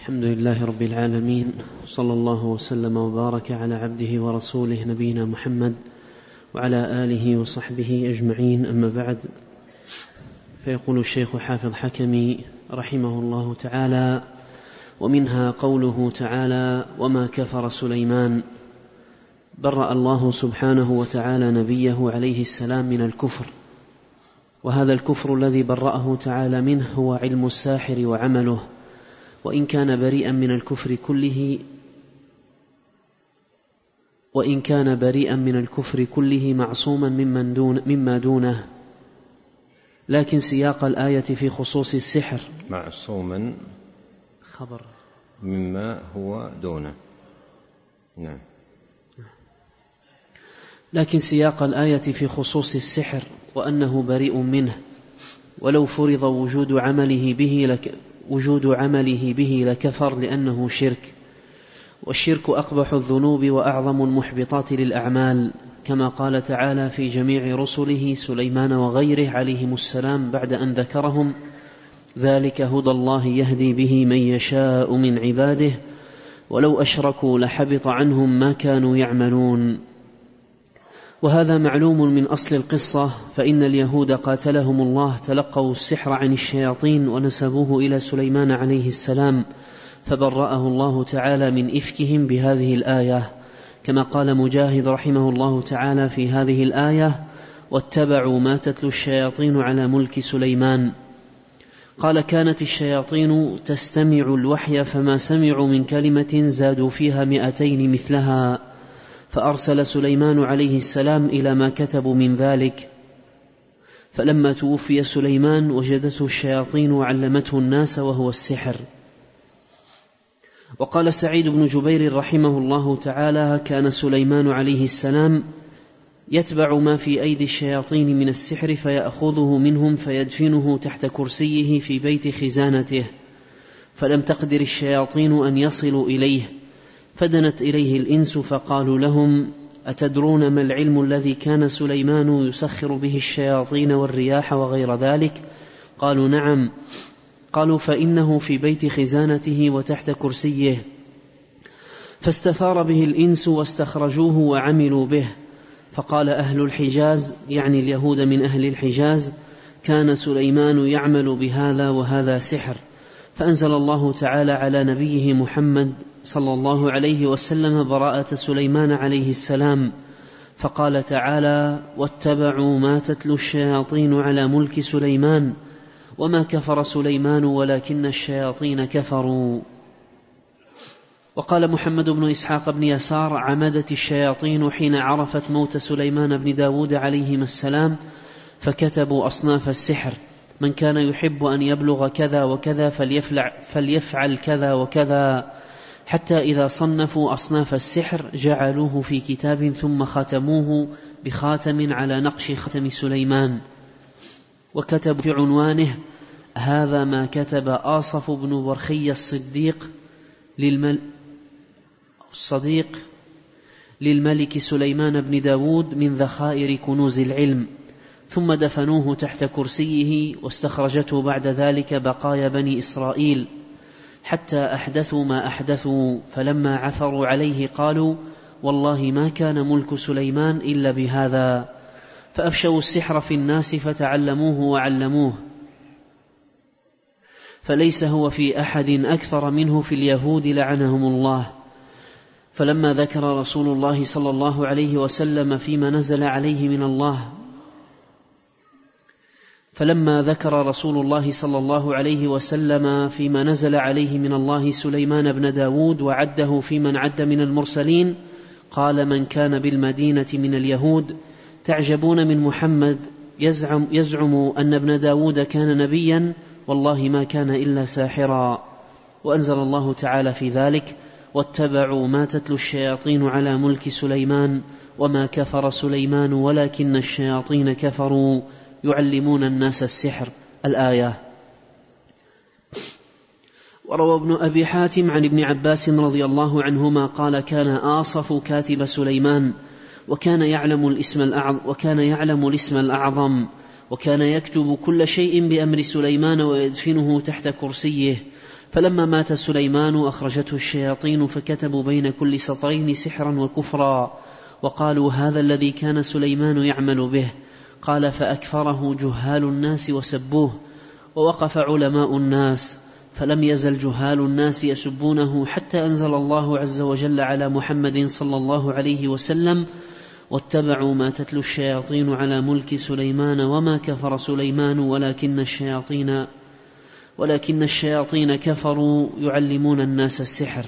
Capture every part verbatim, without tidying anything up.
الحمد لله رب العالمين، صلى الله وسلم وبارك على عبده ورسوله نبينا محمد وعلى آله وصحبه أجمعين، أما بعد. فيقول الشيخ حافظ حكمي رحمه الله تعالى: ومنها قوله تعالى: وما كفر سليمان. برأ الله سبحانه وتعالى نبيه عليه السلام من الكفر، وهذا الكفر الذي برأه تعالى منه هو علم الساحر وعمله، وإن كان بريئا من الكفر كله وإن كان بريئا من الكفر كله معصوما ممن دون مما دونه، لكن سياق الآية في خصوص السحر معصوما خبر مما هو دونه. نعم. لكن سياق الآية في خصوص السحر وأنه بريء منه، ولو فرض وجود عمله به لك وجود عمله به لكفر لأنه شرك، والشرك أقبح الذنوب وأعظم المحبطات للأعمال، كما قال تعالى في جميع رسله سليمان وغيره عليهم السلام بعد أن ذكرهم: ذلك هدى الله يهدي به من يشاء من عباده ولو أشركوا لحبط عنهم ما كانوا يعملون. وهذا معلوم من أصل القصة، فإن اليهود قاتلهم الله تلقوا السحر عن الشياطين ونسبوه إلى سليمان عليه السلام، فبرأه الله تعالى من إفكهم بهذه الآية، كما قال مجاهد رحمه الله تعالى في هذه الآية: واتبعوا ما تتلو الشياطين على ملك سليمان. قال: كانت الشياطين تستمع الوحي فما سمعوا من كلمة زادوا فيها مئتين مثلها، فأرسل سليمان عليه السلام إلى ما كتبوا من ذلك. فلما توفي سليمان وجدته الشياطين وعلمته الناس وهو السحر. وقال سعيد بن جبير رحمه الله تعالى: كان سليمان عليه السلام يتبع ما في أيدي الشياطين من السحر فيأخذه منهم فيدفنه تحت كرسيه في بيت خزانته، فلم تقدر الشياطين أن يصلوا إليه، فدنت إليه الإنس فقالوا لهم: أتدرون ما العلم الذي كان سليمان يسخر به الشياطين والرياح وغير ذلك؟ قالوا: نعم. قالوا: فإنه في بيت خزانته وتحت كرسيه. فاستثار به الإنس واستخرجوه وعملوا به. فقال أهل الحجاز، يعني اليهود من أهل الحجاز: كان سليمان يعمل بهذا وهذا سحر. فأنزل الله تعالى على نبيه محمد صلى الله عليه وسلم براءة سليمان عليه السلام، فقال تعالى: واتبعوا ما تتلو الشياطين على ملك سليمان وما كفر سليمان ولكن الشياطين كفروا. وقال محمد بن إسحاق بن يسار: عمدت الشياطين حين عرفت موت سليمان بن داود عليهما السلام فكتبوا أصناف السحر: من كان يحب أن يبلغ كذا وكذا فليفعل, فليفعل كذا وكذا، حتى إذا صنفوا أصناف السحر جعلوه في كتاب ثم ختموه بخاتم على نقش ختم سليمان، وكتب في عنوانه: هذا ما كتب آصف بن برخي الصديق للمل... الصديق للملك سليمان بن داود من ذخائر كنوز العلم. ثم دفنوه تحت كرسيه، واستخرجته بعد ذلك بقايا بني إسرائيل حتى أحدثوا ما أحدثوا، فلما عثروا عليه قالوا: والله ما كان ملك سليمان إلا بهذا. فأفشوا السحر في الناس فتعلموه وعلموه، فليس هو في أحد أكثر منه في اليهود لعنهم الله. فلما ذكر رسول الله صلى الله عليه وسلم فيما نزل عليه من الله فلما ذكر رسول الله صلى الله عليه وسلم فيما نزل عليه من الله سليمان بن داود وعده في من عد من المرسلين، قال: من كان بالمدينة من اليهود تعجبون من محمد يزعم, يزعم أن ابن داود كان نبيا، والله ما كان إلا ساحرا. وأنزل الله تعالى في ذلك: واتبعوا ما تتلو الشياطين على ملك سليمان وما كفر سليمان ولكن الشياطين كفروا يعلمون الناس السحر، الآية. وروى ابن أبي حاتم عن ابن عباس رضي الله عنهما قال: كان آصف كاتب سليمان، وكان يعلم الاسم الأعظم وكان يعلم الاسم الأعظم وكان يكتب كل شيء بأمر سليمان ويدفنه تحت كرسيه، فلما مات سليمان أخرجته الشياطين فكتبوا بين كل سطرين سحرا وكفرا وقالوا هذا الذي كان سليمان يعمل به. قال فأكفره جهال الناس وسبوه. ووقف علماء الناس فلم يزل جهال الناس يسبونه حتى أنزل الله عز وجل على محمد صلى الله عليه وسلم واتبعوا ما تتلو الشياطين على ملك سليمان وما كفر سليمان ولكن الشياطين ولكن الشياطين كفروا يعلمون الناس السحر.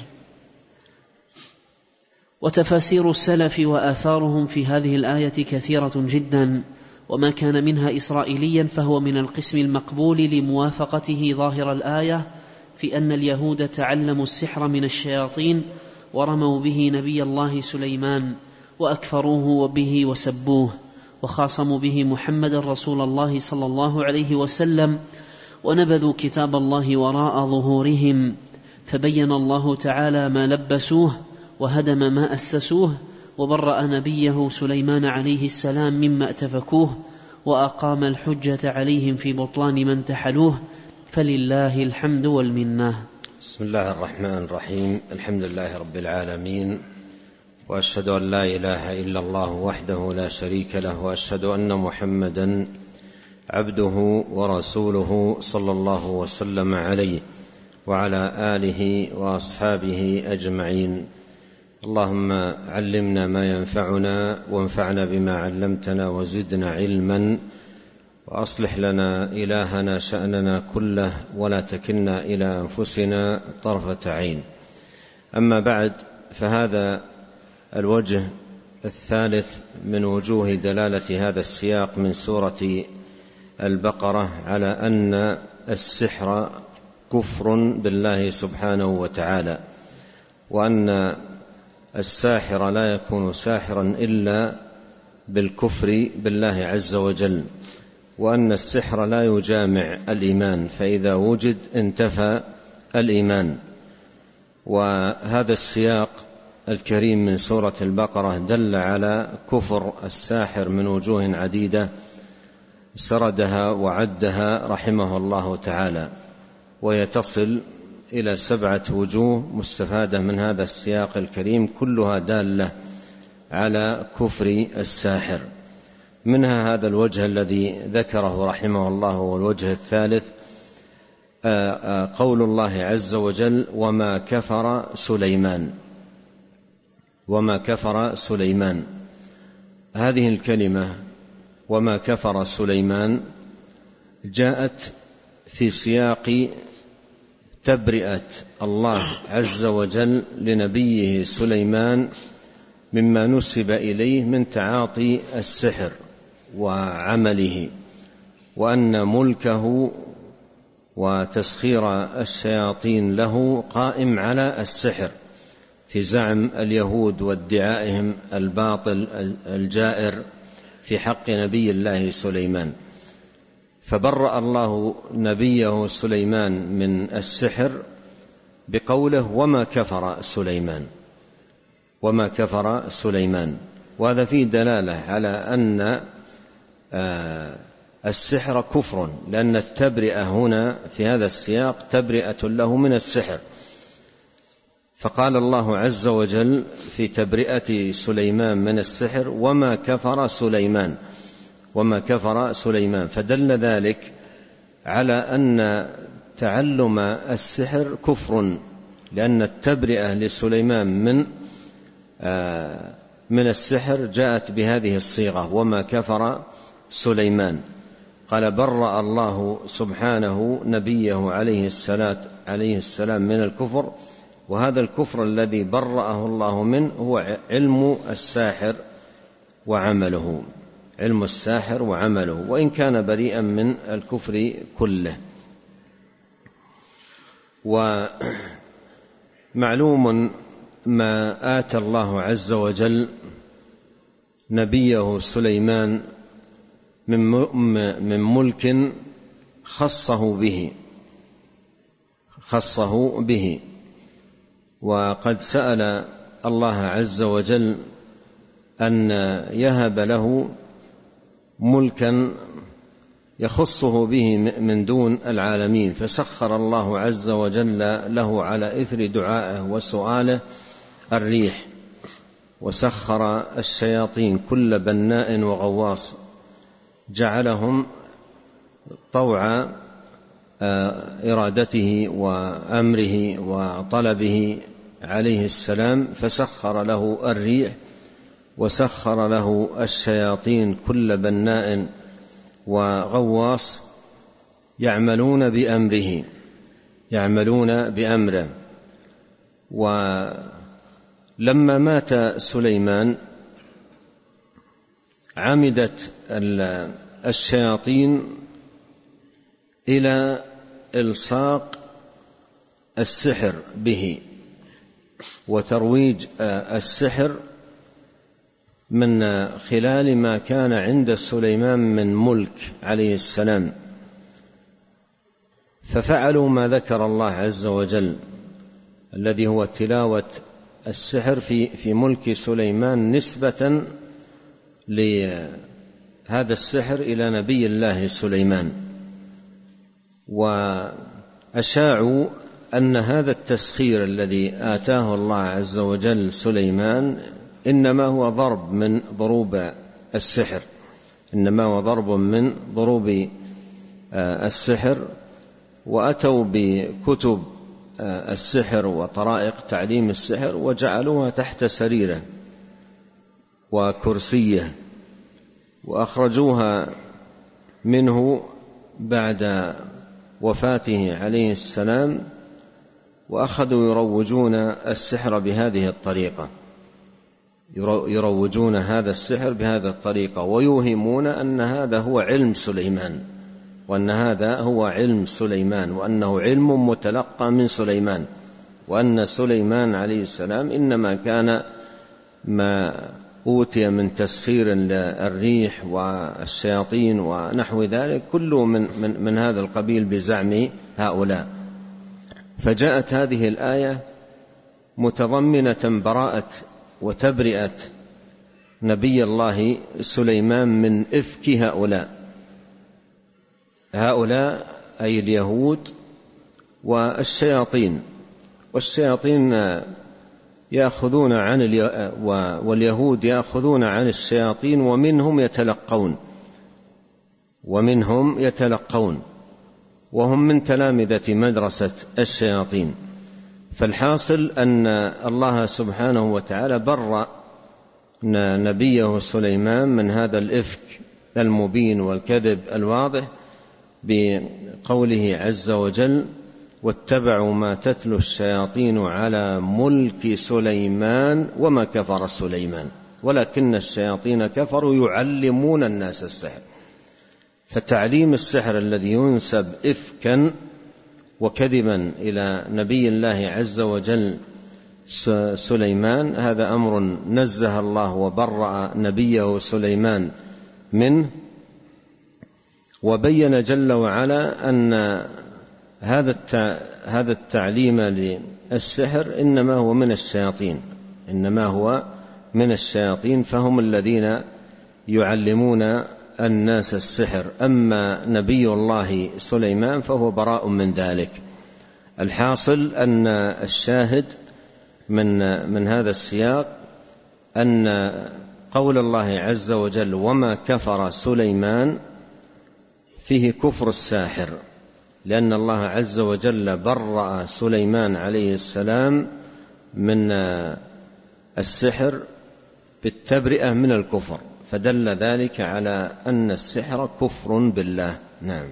وتفاسير السلف وآثارهم في هذه الآية كثيرة جدا، وما كان منها إسرائيليا فهو من القسم المقبول لموافقته ظاهر الآية في أن اليهود تعلموا السحر من الشياطين ورموا به نبي الله سليمان وأكفروه به وسبوه وخاصموا به محمد رسول الله صلى الله عليه وسلم ونبذوا كتاب الله وراء ظهورهم، فبين الله تعالى ما لبسوه وهدم ما أسسوه وبرأ نبيه سليمان عليه السلام مما اتفكوه وأقام الحجة عليهم في بطلان من تحلوه، فلله الحمد والمنة. بسم الله الرحمن الرحيم. الحمد لله رب العالمين، وأشهد أن لا إله إلا الله وحده لا شريك له، وأشهد أن محمدا عبده ورسوله صلى الله وسلم عليه وعلى آله وأصحابه أجمعين. اللهم علمنا ما ينفعنا وانفعنا بما علمتنا وزدنا علما، وأصلح لنا إلهنا شأننا كله ولا تكلنا إلى أنفسنا طرفة عين. أما بعد، فهذا الوجه الثالث من وجوه دلالة هذا السياق من سورة البقرة على أن السحر كفر بالله سبحانه وتعالى، وأن الساحر لا يكون ساحرا إلا بالكفر بالله عز وجل، وأن السحر لا يجامع الإيمان، فإذا وجد انتفى الإيمان. وهذا السياق الكريم من سورة البقرة دل على كفر الساحر من وجوه عديدة سردها وعدها رحمه الله تعالى، ويتصل إلى سبعة وجوه مستفادة من هذا السياق الكريم، كلها دالة على كفر الساحر. منها هذا الوجه الذي ذكره رحمه الله، والوجه الثالث قول الله عز وجل وما كفر سليمان. وما كفر سليمان، هذه الكلمة وما كفر سليمان جاءت في سياق تبرئة الله عز وجل لنبيه سليمان مما نسب إليه من تعاطي السحر وعمله، وأن ملكه وتسخير الشياطين له قائم على السحر في زعم اليهود وادعائهم الباطل الجائر في حق نبي الله سليمان. فبرأ الله نبيه سليمان من السحر بقوله وما كفر سليمان. وما كفر سليمان، وهذا فيه دلالة على أن السحر كفر، لأن التبرئة هنا في هذا السياق تبرئة له من السحر. فقال الله عز وجل في تبرئة سليمان من السحر وما كفر سليمان. وما كفر سليمان، فدل ذلك على أن تعلم السحر كفر، لأن التبرئة لسليمان من من السحر جاءت بهذه الصيغة وما كفر سليمان. قال برأ الله سبحانه نبيه عليه السلام عليه السلام من الكفر، وهذا الكفر الذي برأه الله منه هو علم الساحر وعمله علم الساحر وعمله وإن كان بريئا من الكفر كله. ومعلوم ما آتى الله عز وجل نبيه سليمان من ملك خصه به خصه به وقد سأل الله عز وجل أن يهب له ملكا يخصه به من دون العالمين، فسخر الله عز وجل له على إثر دعائه وسؤاله الريح، وسخر الشياطين كل بناء وغواص، جعلهم طوع إرادته وأمره وطلبه عليه السلام، فسخر له الريح وسخر له الشياطين كل بناء وغواص يعملون بأمره يعملون بأمره. ولما مات سليمان عمدت الشياطين إلى إلصاق السحر به وترويج السحر من خلال ما كان عند سليمان من ملك عليه السلام، ففعلوا ما ذكر الله عز وجل الذي هو تلاوة السحر في في ملك سليمان نسبة لهذا السحر إلى نبي الله سليمان، وأشاعوا أن هذا التسخير الذي آتاه الله عز وجل سليمان إنما هو ضرب من ضروب السحر إنما هو ضرب من ضروب السحر، وأتوا بكتب السحر وطرائق تعليم السحر وجعلوها تحت سريره وكرسيه، وأخرجوها منه بعد وفاته عليه السلام، وأخذوا يروجون السحر بهذه الطريقة يروجون هذا السحر بهذه الطريقة ويوهمون أن هذا هو علم سليمان وأن هذا هو علم سليمان وأنه علم متلقى من سليمان، وأن سليمان عليه السلام إنما كان ما أوتي من تسخير الريح والشياطين ونحو ذلك كله من, من, من هذا القبيل بزعم هؤلاء. فجاءت هذه الآية متضمنة براءة وتبرئة نبي الله سليمان من إفك هؤلاء هؤلاء أي اليهود والشياطين والشياطين يأخذون عن واليهود يأخذون عن الشياطين ومنهم يتلقون ومنهم يتلقون وهم من تلامذة مدرسة الشياطين. فالحاصل أن الله سبحانه وتعالى برأ نبيه سليمان من هذا الإفك المبين والكذب الواضح بقوله عز وجل: واتبعوا ما تتلو الشياطين على ملك سليمان وما كفر سليمان ولكن الشياطين كفروا يعلمون الناس السحر. فتعليم السحر الذي ينسب إفكا وكذبا إلى نبي الله عز وجل سليمان هذا أمر نزه الله وبرأ نبيه سليمان منه، وبين جل وعلا أن هذا هذا التعليم للسحر إنما هو من الشياطين إنما هو من الشياطين فهم الذين يعلمون الناس السحر. أما نبي الله سليمان فهو براء من ذلك. الحاصل أن الشاهد من من هذا السياق أن قول الله عز وجل وما كفر سليمان فيه كفر الساحر، لأن الله عز وجل برأ سليمان عليه السلام من السحر بالتبرئة من الكفر، فدل ذلك على أن السحر كفر بالله. نعم.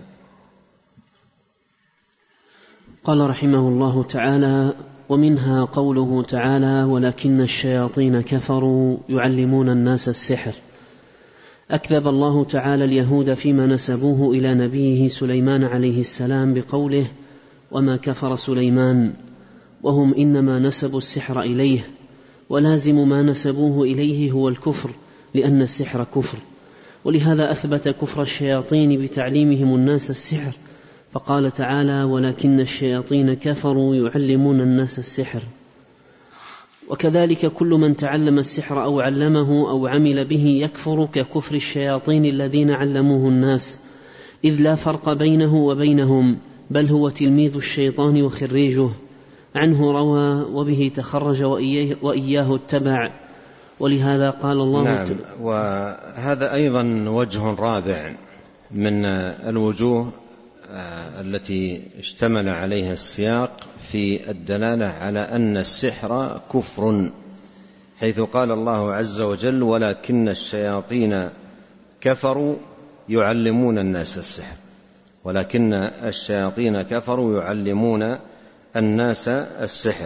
قال رحمه الله تعالى: ومنها قوله تعالى: ولكن الشياطين كفروا يعلمون الناس السحر. أكذب الله تعالى اليهود فيما نسبوه إلى نبيه سليمان عليه السلام بقوله: وما كفر سليمان، وهم إنما نسبوا السحر إليه، ولازم ما نسبوه إليه هو الكفر، لأن السحر كفر. ولهذا أثبت كفر الشياطين بتعليمهم الناس السحر، فقال تعالى: ولكن الشياطين كفروا يعلمون الناس السحر. وكذلك كل من تعلم السحر أو علمه أو عمل به يكفر ككفر الشياطين الذين علموه الناس، إذ لا فرق بينه وبينهم بل هو تلميذ الشيطان وخريجه، عنه روى وبه تخرج وإياه, وإياه اتبع، ولهذا قال الله نعم. وهذا أيضا وجه رابع من الوجوه التي اشتمل عليها السياق في الدلالة على أن السحر كفر، حيث قال الله عز وجل: ولكن الشياطين كفروا يعلمون الناس السحر. ولكن الشياطين كفروا يعلمون الناس السحر.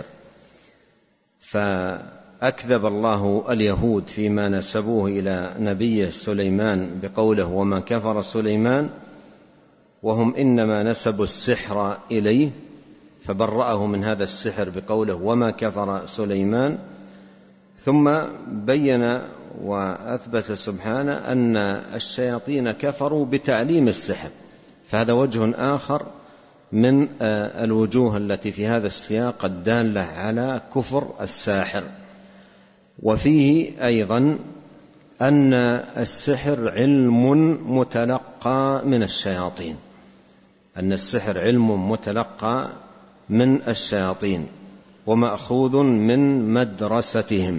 فأكذب الله اليهود فيما نسبوه إلى نبيه سليمان بقوله: وما كفر سليمان، وهم إنما نسبوا السحر إليه، فبرأه من هذا السحر بقوله: وما كفر سليمان. ثم بين وأثبت سبحانه أن الشياطين كفروا بتعليم السحر، فهذا وجه آخر من الوجوه التي في هذا السياق الدالة على كفر الساحر. وفيه أيضا أن السحر علم متلقى من الشياطين، أن السحر علم متلقى من الشياطين ومأخوذ من مدرستهم.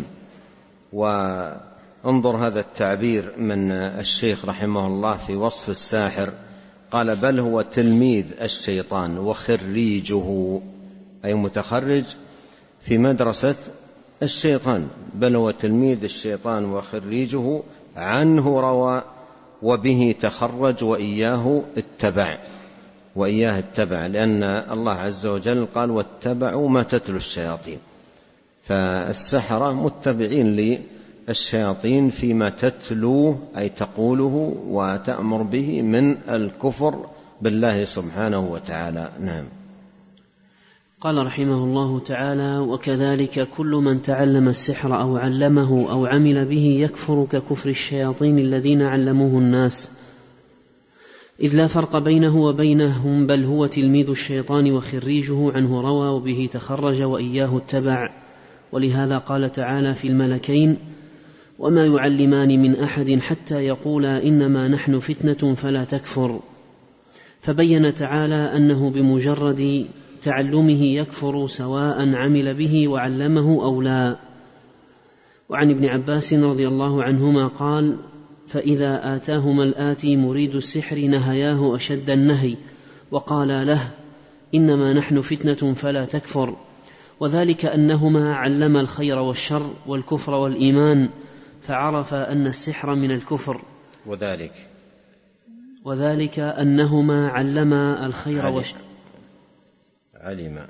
وانظر هذا التعبير من الشيخ رحمه الله في وصف الساحر، قال: بل هو تلميذ الشيطان وخريجه، أي متخرج في مدرسة الشيطان. بل هو تلميذ الشيطان وخريجه، عنه روى وبه تخرج وإياه اتبع. وإياه اتبع لأن الله عز وجل قال: واتبعوا ما تتلو الشياطين. فالسحرة متبعين للشياطين فيما تتلوه، أي تقوله وتأمر به من الكفر بالله سبحانه وتعالى. نعم. قال رحمه الله تعالى: وكذلك كل من تعلم السحر أو علمه أو عمل به يكفر ككفر الشياطين الذين علموه الناس، إذ لا فرق بينه وبينهم بل هو تلميذ الشيطان وخريجه، عنه روى وبه تخرج وإياه اتبع. ولهذا قال تعالى في الملكين: وما يعلمان من أحد حتى يقولا إنما نحن فتنة فلا تكفر. فبين تعالى أنه بمجرد تعلمه يكفر سواء عمل به وعلمه أو لا. وعن ابن عباس رضي الله عنهما قال: فإذا آتاهما الآتي مريد السحر نهياه أشد النهي، وقال له: إنما نحن فتنة فلا تكفر. وذلك أنهما علم الخير والشر والكفر والإيمان، فعرف أن السحر من الكفر. وذلك وذلك أنهما علم الخير والشر علم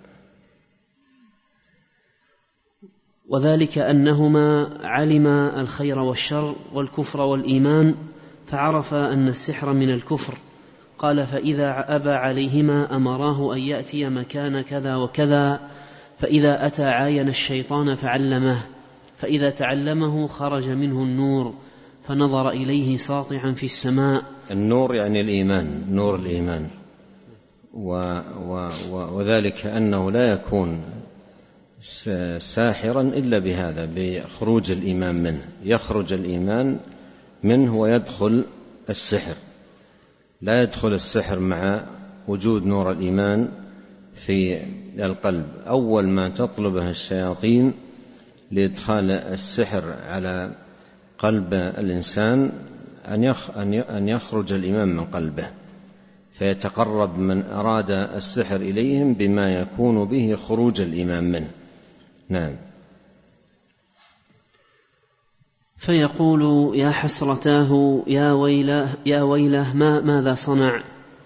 وذلك أنهما علم الخير والشر والكفر والإيمان، فعرف أن السحر من الكفر. قال: فإذا أبى عليهما أمراه أن يأتي مكان كذا وكذا، فإذا أتى عاين الشيطان فعلمه، فإذا تعلمه خرج منه النور، فنظر إليه ساطعا في السماء. النور يعني الإيمان، نور الإيمان. و و و وذلك أنه لا يكون ساحرا إلا بهذا، بخروج الإيمان منه، يخرج الإيمان منه ويدخل السحر. لا يدخل السحر مع وجود نور الإيمان في القلب. أول ما تطلبه الشياطين لإدخال السحر على قلب الإنسان أن يخرج الإيمان من قلبه، فيتقرب من أراد السحر إليهم بما يكون به خروج الإيمان منه. نعم. فيقول: يا حسرتاه يا ويله يا ويله ما ماذا صنع.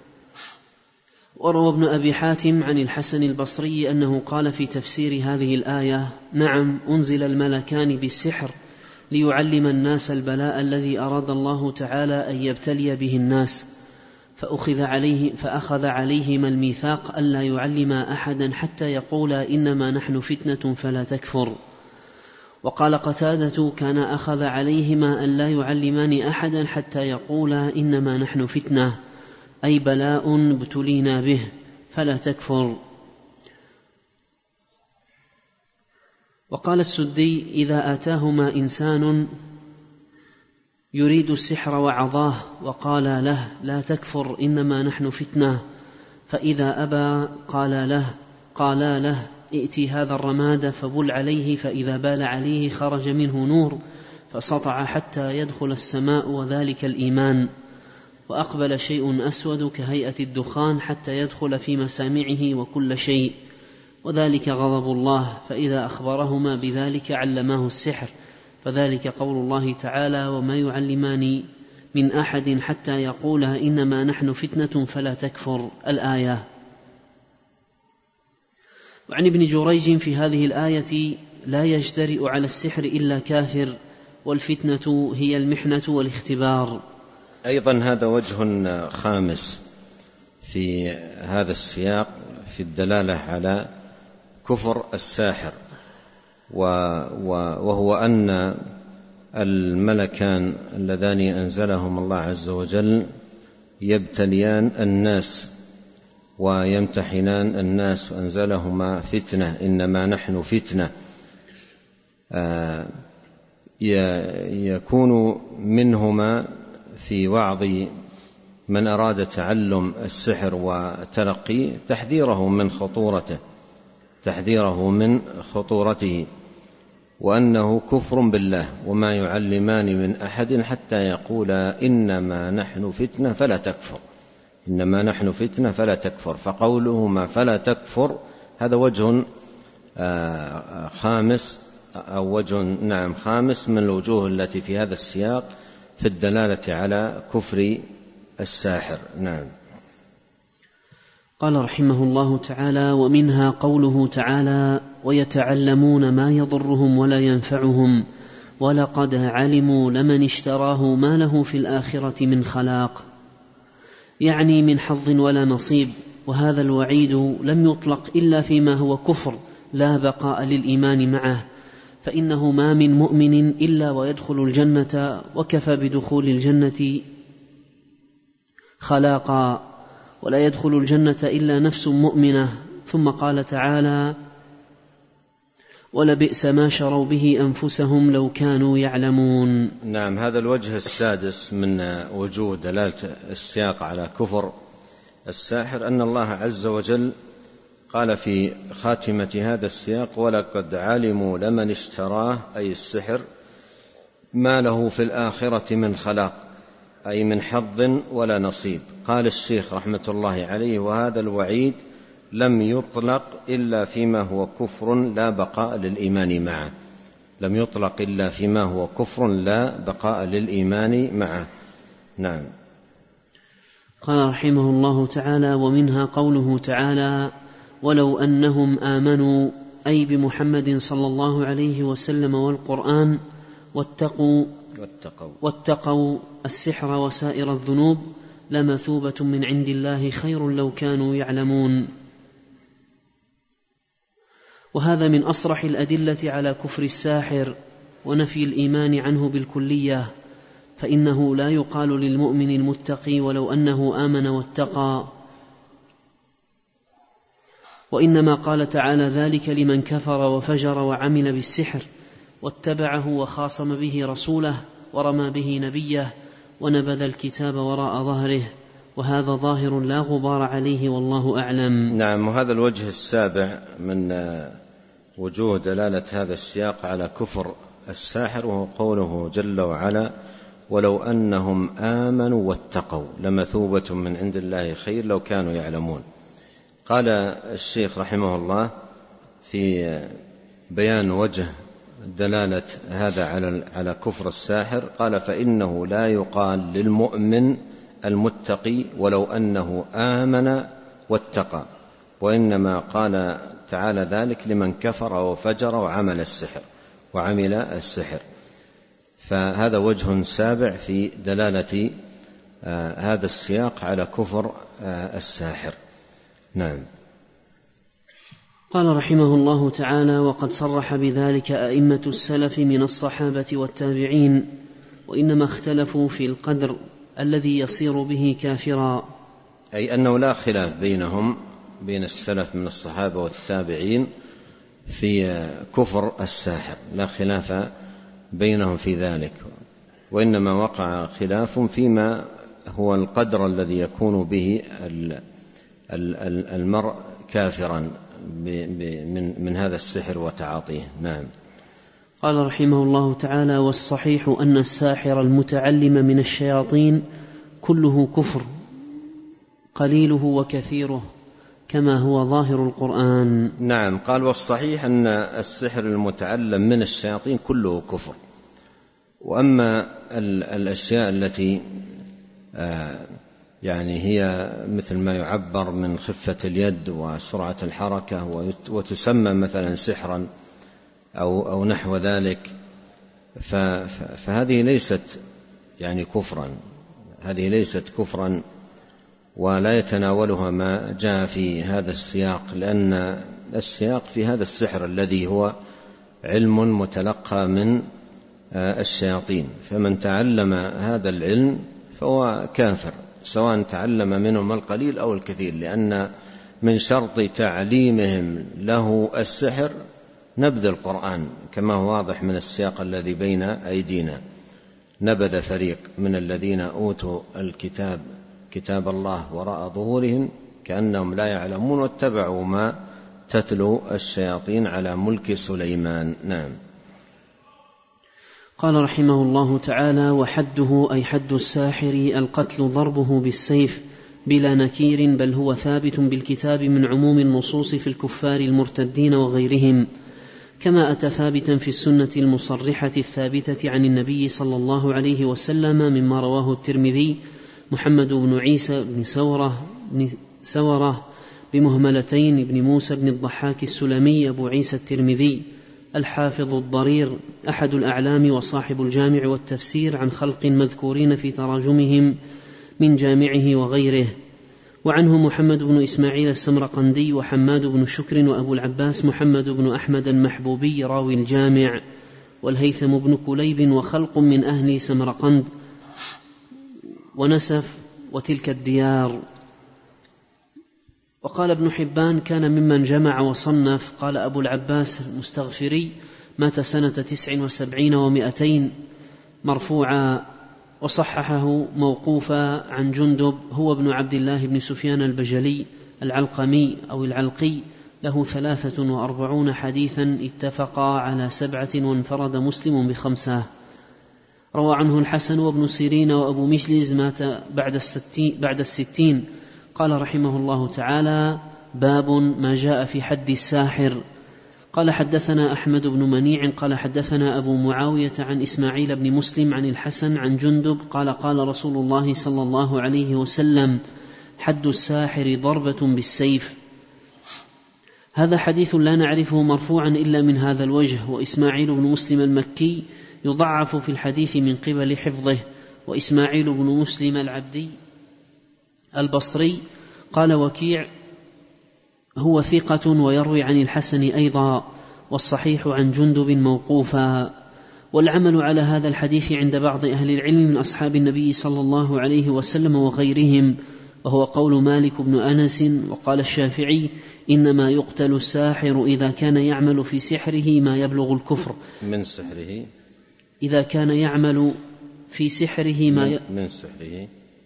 وروى ابن أبي حاتم عن الحسن البصري أنه قال في تفسير هذه الآية: نعم، أنزل الملكان بالسحر ليعلم الناس البلاء الذي أراد الله تعالى أن يبتلي به الناس، فأخذ عليه فأخذ عليهما الميثاق ألا يعلما أحدا حتى يقولا إنما نحن فتنة فلا تكفر. وقال قتادة: كان أخذ عليهما أن لا يعلمان أحدا حتى يقولا إنما نحن فتنة، أي بلاء ابتلينا به فلا تكفر. وقال السدي: إذا آتاهما إنسان يريد السحر وعظاه وقال له لا تكفر إنما نحن فتنة، فإذا أبى قال له قالا له ائت هذا الرماد فبل عليه، فإذا بال عليه خرج منه نور فسطع حتى يدخل السماء وذلك الإيمان، وأقبل شيء أسود كهيئة الدخان حتى يدخل في مسامعه وكل شيء، وذلك غضب الله، فإذا أخبرهما بذلك علماه السحر، فذلك قول الله تعالى وما يعلمان من أحد حتى يقولا إنما نحن فتنة فلا تكفر الآية. وعن ابن جريج في هذه الآية لا يجترئ على السحر إلا كافر، والفتنة هي المحنة والاختبار. أيضا هذا وجه خامس في هذا السياق في الدلالة على كفر الساحر، وهو أن الملكان اللذان أنزلهم الله عز وجل يبتليان الناس ويمتحنان الناس، وأنزلهما فتنة إنما نحن فتنة، يكون منهما في وعظ من أراد تعلم السحر وتلقيه تحذيره من خطورته تحذيره من خطورته وأنه كفر بالله، وما يعلمان من أحد حتى يقولا إنما نحن فتنة فلا تكفر إنما نحن فتنة فلا تكفر. فقولهما فلا تكفر هذا وجه خامس أو وجه نعم خامس من الوجوه التي في هذا السياق في الدلالة على كفر الساحر. نعم. قال رحمه الله تعالى ومنها قوله تعالى ويتعلمون ما يضرهم ولا ينفعهم ولقد علموا لمن اشتراه ما له في الآخرة من خلاق، يعني من حظ ولا نصيب. وهذا الوعيد لم يطلق إلا فيما هو كفر لا بقاء للإيمان معه، فإنه ما من مؤمن إلا ويدخل الجنة، وكفى بدخول الجنة خلاقا، ولا يدخل الجنة إلا نفس مؤمنة. ثم قال تعالى ولبئس ما شروا به أنفسهم لو كانوا يعلمون. نعم. هذا الوجه السادس من وجوه دلالة السياق على كفر الساحر أن الله عز وجل قال في خاتمة هذا السياق ولقد علموا لمن اشتراه أي السحر ما له في الآخرة من خلاق، أي من حظ ولا نصيب. قال الشيخ رحمة الله عليه وهذا الوعيد لم يطلق إلا فيما هو كفر لا بقاء للإيمان معه لم يطلق إلا فيما هو كفر لا بقاء للإيمان معه. نعم. قال رحمه الله تعالى ومنها قوله تعالى ولو أنهم آمنوا أي بمحمد صلى الله عليه وسلم والقرآن واتقوا واتقوا, واتقوا السحر وسائر الذنوب لمثوبة من عند الله خير لو كانوا يعلمون. وهذا من أصرح الأدلة على كفر الساحر ونفي الإيمان عنه بالكلية، فإنه لا يقال للمؤمن المتقي ولو أنه آمن واتقى، وإنما قال تعالى ذلك لمن كفر وفجر وعمل بالسحر واتبعه وخاصم به رسوله ورمى به نبيه ونبذ الكتاب وراء ظهره، وهذا ظاهر لا غبار عليه والله أعلم. نعم. وهذا الوجه السابع من وجوه دلالة هذا السياق على كفر الساحر وهو قوله جل وعلا ولو أنهم آمنوا واتقوا لمثوبة من عند الله خير لو كانوا يعلمون. قال الشيخ رحمه الله في بيان وجه دلالة هذا على كفر الساحر قال فإنه لا يقال للمؤمن المتقي ولو أنه آمن واتقى، وإنما قال تعالى ذلك لمن كفر وفجر وعمل السحر وعمل السحر. فهذا وجه سابع في دلالة آه هذا السياق على كفر آه الساحر. نعم. قال رحمه الله تعالى وقد صرح بذلك أئمة السلف من الصحابة والتابعين، وإنما اختلفوا في القدر الذي يصير به كافرا، أي أنه لا خلاف بينهم بين السلف من الصحابة والتابعين في كفر الساحر، لا خلاف بينهم في ذلك، وإنما وقع خلاف فيما هو القدر الذي يكون به المرء كافرا من هذا السحر وتعاطيه. نعم. قال رحمه الله تعالى: والصحيح أن الساحر المتعلم من الشياطين كله كفر قليله وكثيره كما هو ظاهر القرآن. نعم. قال: والصحيح أن السحر المتعلم من الشياطين كله كفر. وأما الأشياء التي يعني هي مثل ما يعبر من خفة اليد وسرعة الحركة وتسمى مثلا سحرا أو, أو نحو ذلك، فهذه ليست يعني كفرا، هذه ليست كفرا ولا يتناولها ما جاء في هذا السياق، لأن السياق في هذا السحر الذي هو علم متلقى من الشياطين، فمن تعلم هذا العلم فهو كافر سواء تعلم منهم القليل أو الكثير، لأن من شرط تعليمهم له السحر نبذ القرآن كما هو واضح من السياق الذي بين أيدينا: نبذ فريق من الذين أوتوا الكتاب كتاب الله وراء ظهورهم كأنهم لا يعلمون واتبعوا ما تتلو الشياطين على ملك سليمان. نعم. قال رحمه الله تعالى: وحده أي حد الساحر القتل ضربه بالسيف بلا نكير، بل هو ثابت بالكتاب من عموم النصوص في الكفار المرتدين وغيرهم، كما أتى ثابتا في السنة المصرحة الثابتة عن النبي صلى الله عليه وسلم مما رواه الترمذي محمد بن عيسى بن سورة, بن سورة بمهملتين بن موسى بن الضحاك السلمي أبو عيسى الترمذي الحافظ الضرير أحد الأعلام وصاحب الجامع والتفسير عن خلق مذكورين في تراجمهم من جامعه وغيره. وعنه محمد بن إسماعيل السمرقندي وحماد بن شكر وأبو العباس محمد بن أحمد المحبوبي راوي الجامع، والهيثم بن كليب وخلق من أهل سمرقند ونسف وتلك الديار. وقال ابن حبان: كان ممن جمع وصنف. قال أبو العباس المستغفري: مات سنة تسع وسبعين ومائتين مرفوعا، وصححه موقوفا عن جندب هو ابن عبد الله بن سفيان البجلي العلقمي أو العلقي، له ثلاثة وأربعون حديثا اتفقا على سبعة وانفرد مسلم بخمسة. روى عنه الحسن وابن سيرين وأبو مجلز، مات بعد الستين, بعد الستين. قال رحمه الله تعالى: باب ما جاء في حد الساحر. قال: حدثنا أحمد بن منيع قال حدثنا أبو معاوية عن إسماعيل بن مسلم عن الحسن عن جندب قال: قال رسول الله صلى الله عليه وسلم: حد الساحر ضربة بالسيف. هذا حديث لا نعرفه مرفوعا إلا من هذا الوجه. وإسماعيل بن مسلم المكي يضعف في الحديث من قبل حفظه. وإسماعيل بن مسلم العبدي البصري قال وكيع هو ثقة ويروي عن الحسن أيضا، والصحيح عن جندب موقوفا. والعمل على هذا الحديث عند بعض أهل العلم من أصحاب النبي صلى الله عليه وسلم وغيرهم، وهو قول مالك بن أنس. وقال الشافعي: إنما يقتل الساحر إذا كان يعمل في سحره ما يبلغ الكفر. من سحره إذا كان يعمل في سحره ما ي... من سحره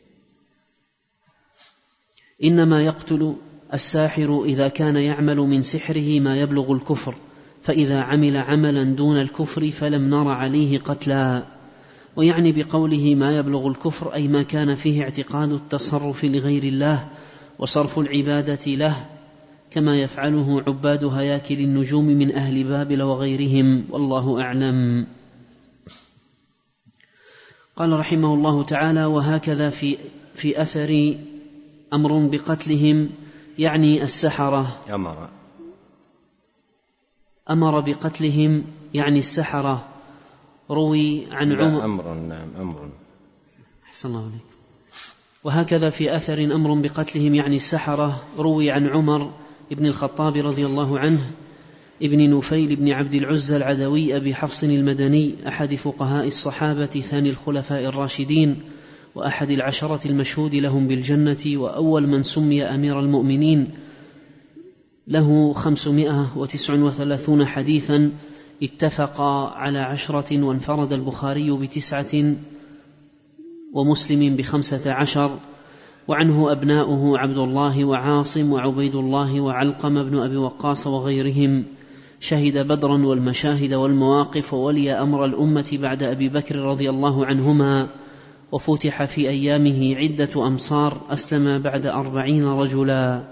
إنما يقتل الساحر إذا كان يعمل من سحره ما يبلغ الكفر، فإذا عمل عملا دون الكفر فلم نر عليه قتلا. ويعني بقوله ما يبلغ الكفر أي ما كان فيه اعتقاد التصرف لغير الله وصرف العبادة له، كما يفعله عباد هياكل النجوم من أهل بابل وغيرهم، والله أعلم. قال رحمه الله تعالى: وهكذا في, في أثر أمر بقتلهم، يعني السحرة. أمر أمر بقتلهم يعني السحرة. روي عن عمر أمر نعم أمر أحسن الله عليك. وهكذا في أثر أمر بقتلهم يعني السحرة، روي عن عمر ابن الخطاب رضي الله عنه ابن نفيل بن عبد العزى العدوي أبي حفص المدني أحد فقهاء الصحابة ثاني الخلفاء الراشدين وأحد العشرة المشهود لهم بالجنة، وأول من سمي أمير المؤمنين، له خمسمائة وتسعة وثلاثون حديثا اتفقا على عشرة، وانفرد البخاري بتسعة ومسلم بخمسة عشر، وعنه أبناؤه عبد الله وعاصم وعبيد الله وعلقم بن أبي وقاص وغيرهم. شهد بدرا والمشاهد والمواقف، وولي أمر الأمة بعد أبي بكر رضي الله عنهما، وفتح في أيامه عدة أمصار، أسلم بعد أربعين رجلا.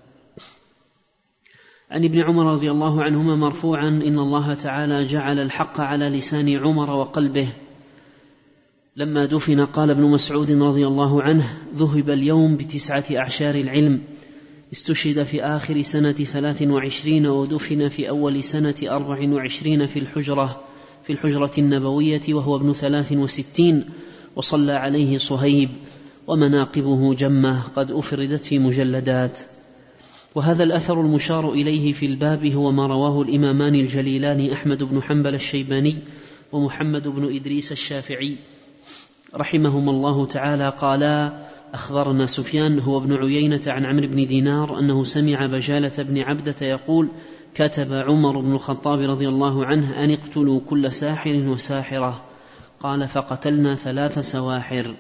عن ابن عمر رضي الله عنهما مرفوعا: إن الله تعالى جعل الحق على لسان عمر وقلبه. لما دفن قال ابن مسعود رضي الله عنه: ذهب اليوم بتسعة أعشار العلم. استشهد في آخر سنة ثلاث وعشرين، ودفن في أول سنة أربع وعشرين في الحجرة في الحجرة النبوية وهو ابن ثلاث وستين، وصلى عليه صهيب، ومناقبه جمة قد أفردت في مجلدات. وهذا الأثر المشار إليه في الباب هو ما رواه الإمامان الجليلان أحمد بن حنبل الشيباني ومحمد بن إدريس الشافعي رحمهم الله تعالى قالا: أخبرنا سفيان هو ابن عيينة عن عمرو بن دينار أنه سمع بجالة بن عبدة يقول: كتب عمر بن الخطاب رضي الله عنه أن اقتلوا كل ساحر وساحرة. قال: فقتلنا ثلاث سواحر.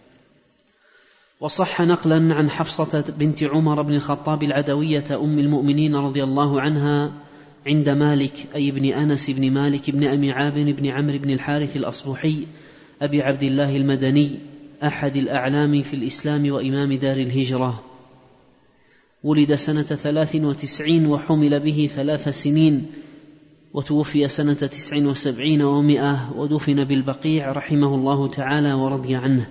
وصح نقلا عن حفصة بنت عمر بن الخطاب العدوية أم المؤمنين رضي الله عنها عند مالك، أي ابن أنس بن مالك بن أبي عامر بن عمرو بن الحارث الأصبحي أبي عبد الله المدني، أحد الأعلام في الإسلام وإمام دار الهجرة. ولد سنة ثلاث وتسعين وحمل به ثلاث سنين، وتوفي سنة تسع وسبعين ومئة، ودفن بالبقيع رحمه الله تعالى ورضي عنه.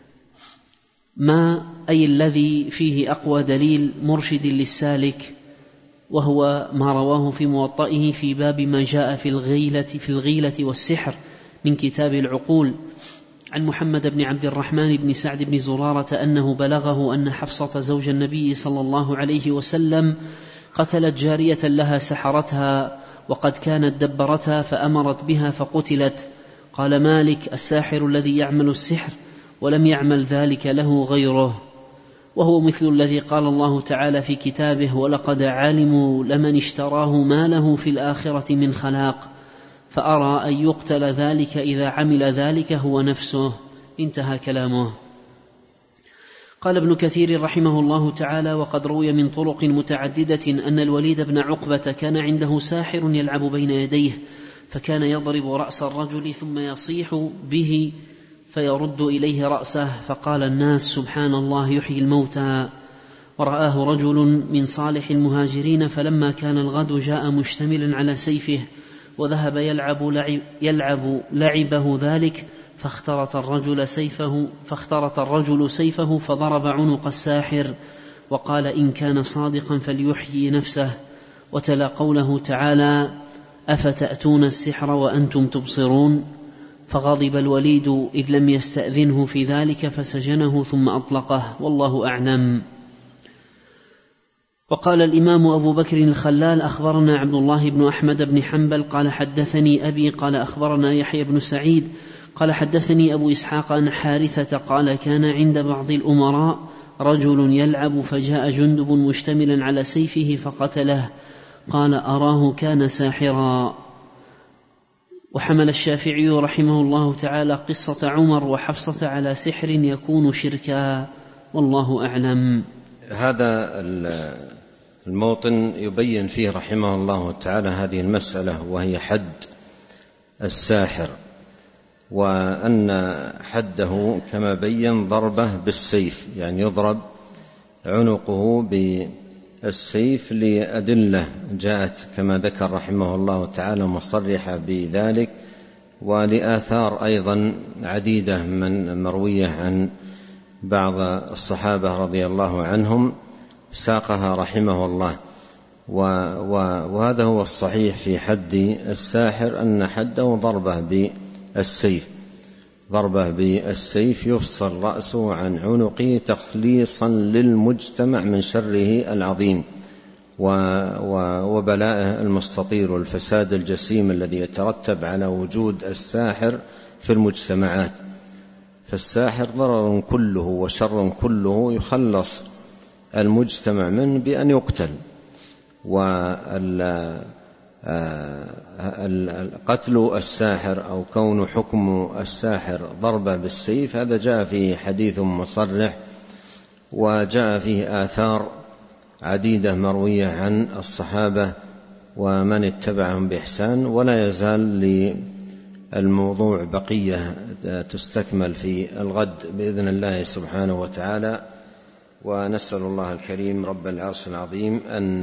ما أي الذي فيه أقوى دليل مرشد للسالك، وهو ما رواه في موطئه في باب ما جاء في الغيلة, في الغيلة والسحر من كتاب العقول، عن محمد بن عبد الرحمن بن سعد بن زرارة أنه بلغه أن حفصة زوج النبي صلى الله عليه وسلم قتلت جارية لها سحرتها، وقد كانت دبرتها فأمرت بها فقتلت. قال مالك: الساحر الذي يعمل السحر ولم يعمل ذلك له غيره، وهو مثل الذي قال الله تعالى في كتابه: ولقد علموا لمن اشتراه ما له في الآخرة من خلاق، فأرى أن يقتل ذلك إذا عمل ذلك هو نفسه. انتهى كلامه. قال ابن كثير رحمه الله تعالى: وقد روي من طرق متعددة أن الوليد بن عقبة كان عنده ساحر يلعب بين يديه، فكان يضرب رأس الرجل ثم يصيح به فيرد إليه رأسه، فقال الناس: سبحان الله يحيي الموتى. ورآه رجل من صالح المهاجرين، فلما كان الغد جاء مشتملا على سيفه، وذهب يلعب, لعب يلعب لعبه ذلك، فاخترط الرجل سيفه فاخترط الرجل سيفه فضرب عنق الساحر، وقال: إن كان صادقا فليحيي نفسه. وتلا قوله تعالى: أفتأتون السحر وأنتم تبصرون. فغضب الوليد إذ لم يستأذنه في ذلك، فسجنه ثم أطلقه، والله أعلم. وقال الإمام أبو بكر الخلال: أخبرنا عبد الله بن أحمد بن حنبل قال حدثني أبي قال أخبرنا يحيى بن سعيد قال حدثني أبو إسحاق عن حارثة قال: كان عند بعض الأمراء رجل يلعب، فجاء جندب مشتملا على سيفه فقتله. قال: أراه كان ساحرا. وحمل الشافعي رحمه الله تعالى قصة عمر وحفصة على سحر يكون شركا، والله أعلم. هذا الموطن يبين فيه رحمه الله تعالى هذه المسألة، وهي حد الساحر، وأن حده كما بين ضربه بالسيف، يعني يضرب عنقه بالسيف لأدلة جاءت كما ذكر رحمه الله تعالى مصرحة بذلك، ولآثار أيضا عديدة من مروية عن بعض الصحابة رضي الله عنهم ساقها رحمه الله. وهذا هو الصحيح في حد الساحر، أن حده ضربه بالسيف ضربه بالسيف يفصل رأسه عن عنقه تخليصا للمجتمع من شره العظيم وبلائه المستطير والفساد الجسيم الذي يترتب على وجود الساحر في المجتمعات. فالساحر ضرر كله وشر كله يخلص المجتمع منه بأن يقتل. والساحر قتل الساحر أو كون حكم الساحر ضربة بالسيف هذا جاء فيه حديث مصرح، وجاء فيه آثار عديدة مروية عن الصحابة ومن اتبعهم بإحسان، ولا يزال للموضوع بقية تستكمل في الغد بإذن الله سبحانه وتعالى. ونسأل الله الكريم رب العرش العظيم أن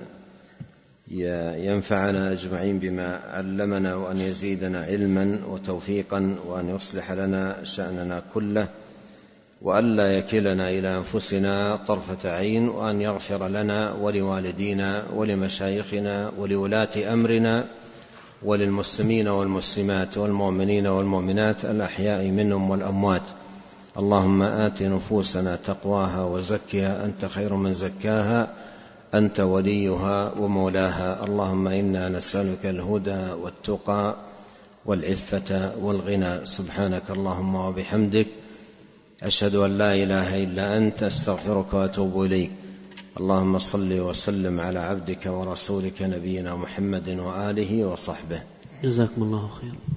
ينفعنا أجمعين بما علمنا، وأن يزيدنا علما وتوفيقا، وأن يصلح لنا شأننا كله، وأن لا يكلنا إلى أنفسنا طرفة عين، وأن يغفر لنا ولوالدينا ولمشايخنا ولولاة أمرنا وللمسلمين والمسلمات والمؤمنين والمؤمنات الأحياء منهم والأموات. اللهم آت نفوسنا تقواها وزكها أنت خير من زكاها أنت وليها ومولاها. اللهم إنا نسألك الهدى والتقى والعفة والغنى. سبحانك اللهم وبحمدك أشهد أن لا إله إلا أنت أستغفرك وأتوب إليك. اللهم صل وسلم على عبدك ورسولك نبينا محمد وآله وصحبه. جزاكم الله خيرا.